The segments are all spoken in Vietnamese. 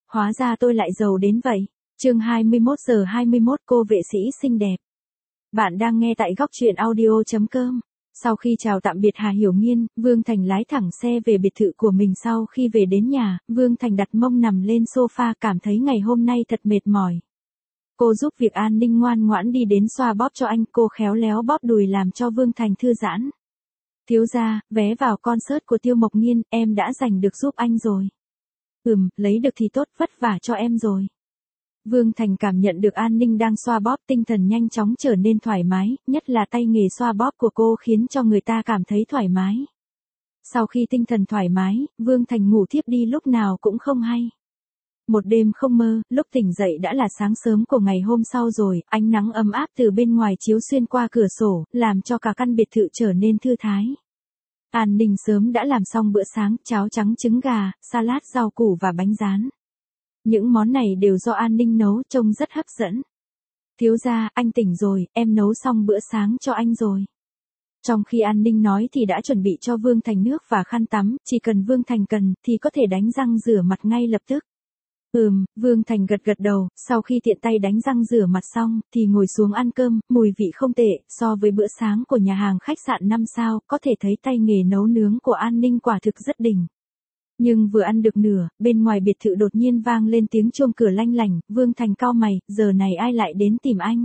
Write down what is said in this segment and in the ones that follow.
hóa ra tôi lại giàu đến vậy. Chương 21:21 cô vệ sĩ xinh đẹp. Bạn đang nghe tại góc truyện audio.com. Sau khi chào tạm biệt Hà Hiểu Nghiên, Vương Thành lái thẳng xe về biệt thự của mình. Sau khi về đến nhà, Vương Thành đặt mông nằm lên sofa, cảm thấy ngày hôm nay thật mệt mỏi. Cô giúp việc an ninh ngoan ngoãn đi đến xoa bóp cho anh, cô khéo léo bóp đùi làm cho Vương Thành thư giãn. Thiếu gia, vé vào concert của Tiêu Mộc Nghiên, em đã giành được giúp anh rồi. Lấy được thì tốt, vất vả cho em rồi. Vương Thành cảm nhận được an ninh đang xoa bóp, tinh thần nhanh chóng trở nên thoải mái, nhất là tay nghề xoa bóp của cô khiến cho người ta cảm thấy thoải mái. Sau khi tinh thần thoải mái, Vương Thành ngủ thiếp đi lúc nào cũng không hay. Một đêm không mơ, lúc tỉnh dậy đã là sáng sớm của ngày hôm sau rồi, ánh nắng ấm áp từ bên ngoài chiếu xuyên qua cửa sổ, làm cho cả căn biệt thự trở nên thư thái. An Ninh sớm đã làm xong bữa sáng, cháo trắng trứng gà, salad rau củ và bánh rán. Những món này đều do An Ninh nấu, trông rất hấp dẫn. Thiếu gia, anh tỉnh rồi, em nấu xong bữa sáng cho anh rồi. Trong khi An Ninh nói thì đã chuẩn bị cho Vương Thành nước và khăn tắm, chỉ cần Vương Thành cần thì có thể đánh răng rửa mặt ngay lập tức. Vương Thành gật gật đầu, sau khi tiện tay đánh răng rửa mặt xong, thì ngồi xuống ăn cơm, mùi vị không tệ, so với bữa sáng của nhà hàng khách sạn 5 sao, có thể thấy tay nghề nấu nướng của An Ninh quả thực rất đỉnh. Nhưng vừa ăn được nửa, bên ngoài biệt thự đột nhiên vang lên tiếng chuông cửa lanh lảnh, Vương Thành cau mày, giờ này ai lại đến tìm anh?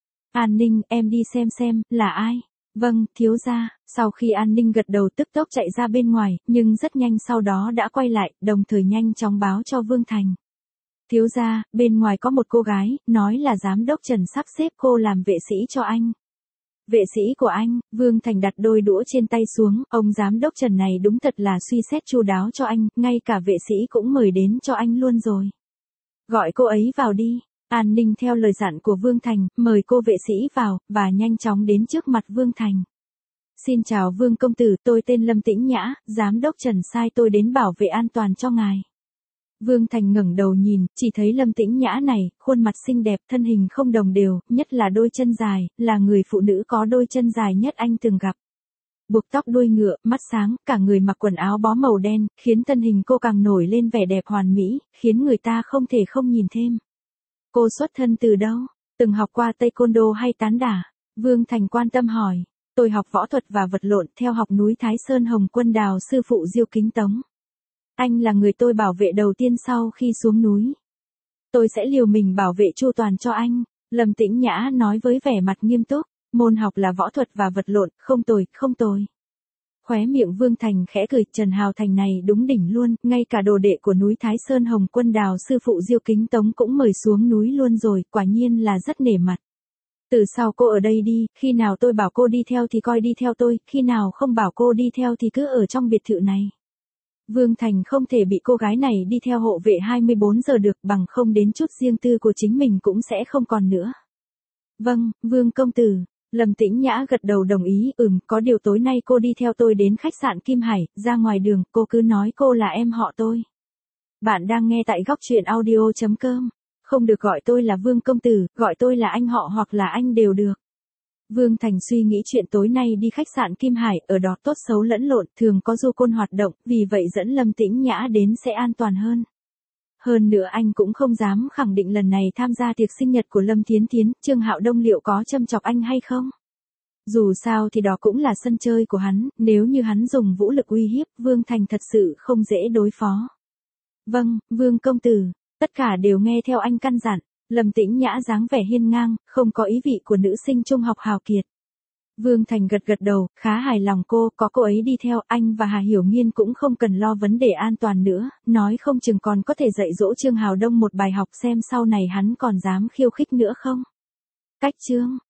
An Ninh, em đi xem, là ai? Vâng, thiếu gia. Sau khi An Ninh gật đầu tức tốc chạy ra bên ngoài, nhưng rất nhanh sau đó đã quay lại, đồng thời nhanh chóng báo cho Vương Thành. Thiếu gia, bên ngoài có một cô gái, nói là giám đốc Trần sắp xếp cô làm vệ sĩ cho anh. Vệ sĩ của anh? Vương Thành đặt đôi đũa trên tay xuống, ông giám đốc Trần này đúng thật là suy xét chu đáo cho anh, ngay cả vệ sĩ cũng mời đến cho anh luôn rồi. Gọi cô ấy vào đi. An Ninh theo lời dặn của Vương Thành, mời cô vệ sĩ vào, và nhanh chóng đến trước mặt Vương Thành. Xin chào Vương công tử, tôi tên Lâm Tĩnh Nhã, giám đốc Trần sai tôi đến bảo vệ an toàn cho ngài. Vương Thành ngẩng đầu nhìn, chỉ thấy Lâm Tĩnh Nhã này, khuôn mặt xinh đẹp, thân hình không đồng đều, nhất là đôi chân dài, là người phụ nữ có đôi chân dài nhất anh từng gặp. Buộc tóc đuôi ngựa, mắt sáng, cả người mặc quần áo bó màu đen, khiến thân hình cô càng nổi lên vẻ đẹp hoàn mỹ, khiến người ta không thể không nhìn thêm. Cô xuất thân từ đâu? Từng học qua taekwondo hay tán đả? Vương Thành quan tâm hỏi. Tôi học võ thuật và vật lộn, theo học núi Thái Sơn Hồng Quân Đào sư phụ Diêu Kính Tống. Anh là người tôi bảo vệ đầu tiên sau khi xuống núi. Tôi sẽ liều mình bảo vệ chu toàn cho anh, Lâm Tĩnh Nhã nói với vẻ mặt nghiêm túc. Môn học là võ thuật và vật lộn, không tồi. Khóe miệng Vương Thành khẽ cười, Trần Hào Thành này đúng đỉnh luôn, ngay cả đồ đệ của núi Thái Sơn Hồng Quân Đào sư phụ Diêu Kính Tống cũng mời xuống núi luôn rồi, quả nhiên là rất nể mặt. Từ sau cô ở đây đi, khi nào tôi bảo cô đi theo thì coi đi theo tôi, khi nào không bảo cô đi theo thì cứ ở trong biệt thự này. Vương Thành không thể bị cô gái này đi theo hộ vệ 24 giờ được, bằng không đến chút riêng tư của chính mình cũng sẽ không còn nữa. Vâng, Vương công tử. Lâm Tĩnh Nhã gật đầu đồng ý, có điều tối nay cô đi theo tôi đến khách sạn Kim Hải, ra ngoài đường, cô cứ nói cô là em họ tôi. Bạn đang nghe tại góc truyện audio.com. Không được gọi tôi là Vương công tử, gọi tôi là anh họ hoặc là anh đều được. Vương Thành suy nghĩ chuyện tối nay đi khách sạn Kim Hải, ở đó tốt xấu lẫn lộn, thường có du côn hoạt động, vì vậy dẫn Lâm Tĩnh Nhã đến sẽ an toàn hơn. Hơn nữa anh cũng không dám khẳng định lần này tham gia tiệc sinh nhật của Lâm Thiến Thiến, Trương Hạo Đông liệu có châm chọc anh hay không? Dù sao thì đó cũng là sân chơi của hắn, nếu như hắn dùng vũ lực uy hiếp, Vương Thành thật sự không dễ đối phó. Vâng, Vương công tử, tất cả đều nghe theo anh căn dặn. Lâm Tĩnh Nhã dáng vẻ hiên ngang, không có ý vị của nữ sinh trung học hào kiệt. Vương Thành gật đầu, khá hài lòng có cô ấy đi theo, anh và Hà Hiểu Nghiên cũng không cần lo vấn đề an toàn nữa, nói không chừng còn có thể dạy dỗ Trương Hào Đông một bài học xem sau này hắn còn dám khiêu khích nữa không. Cách chương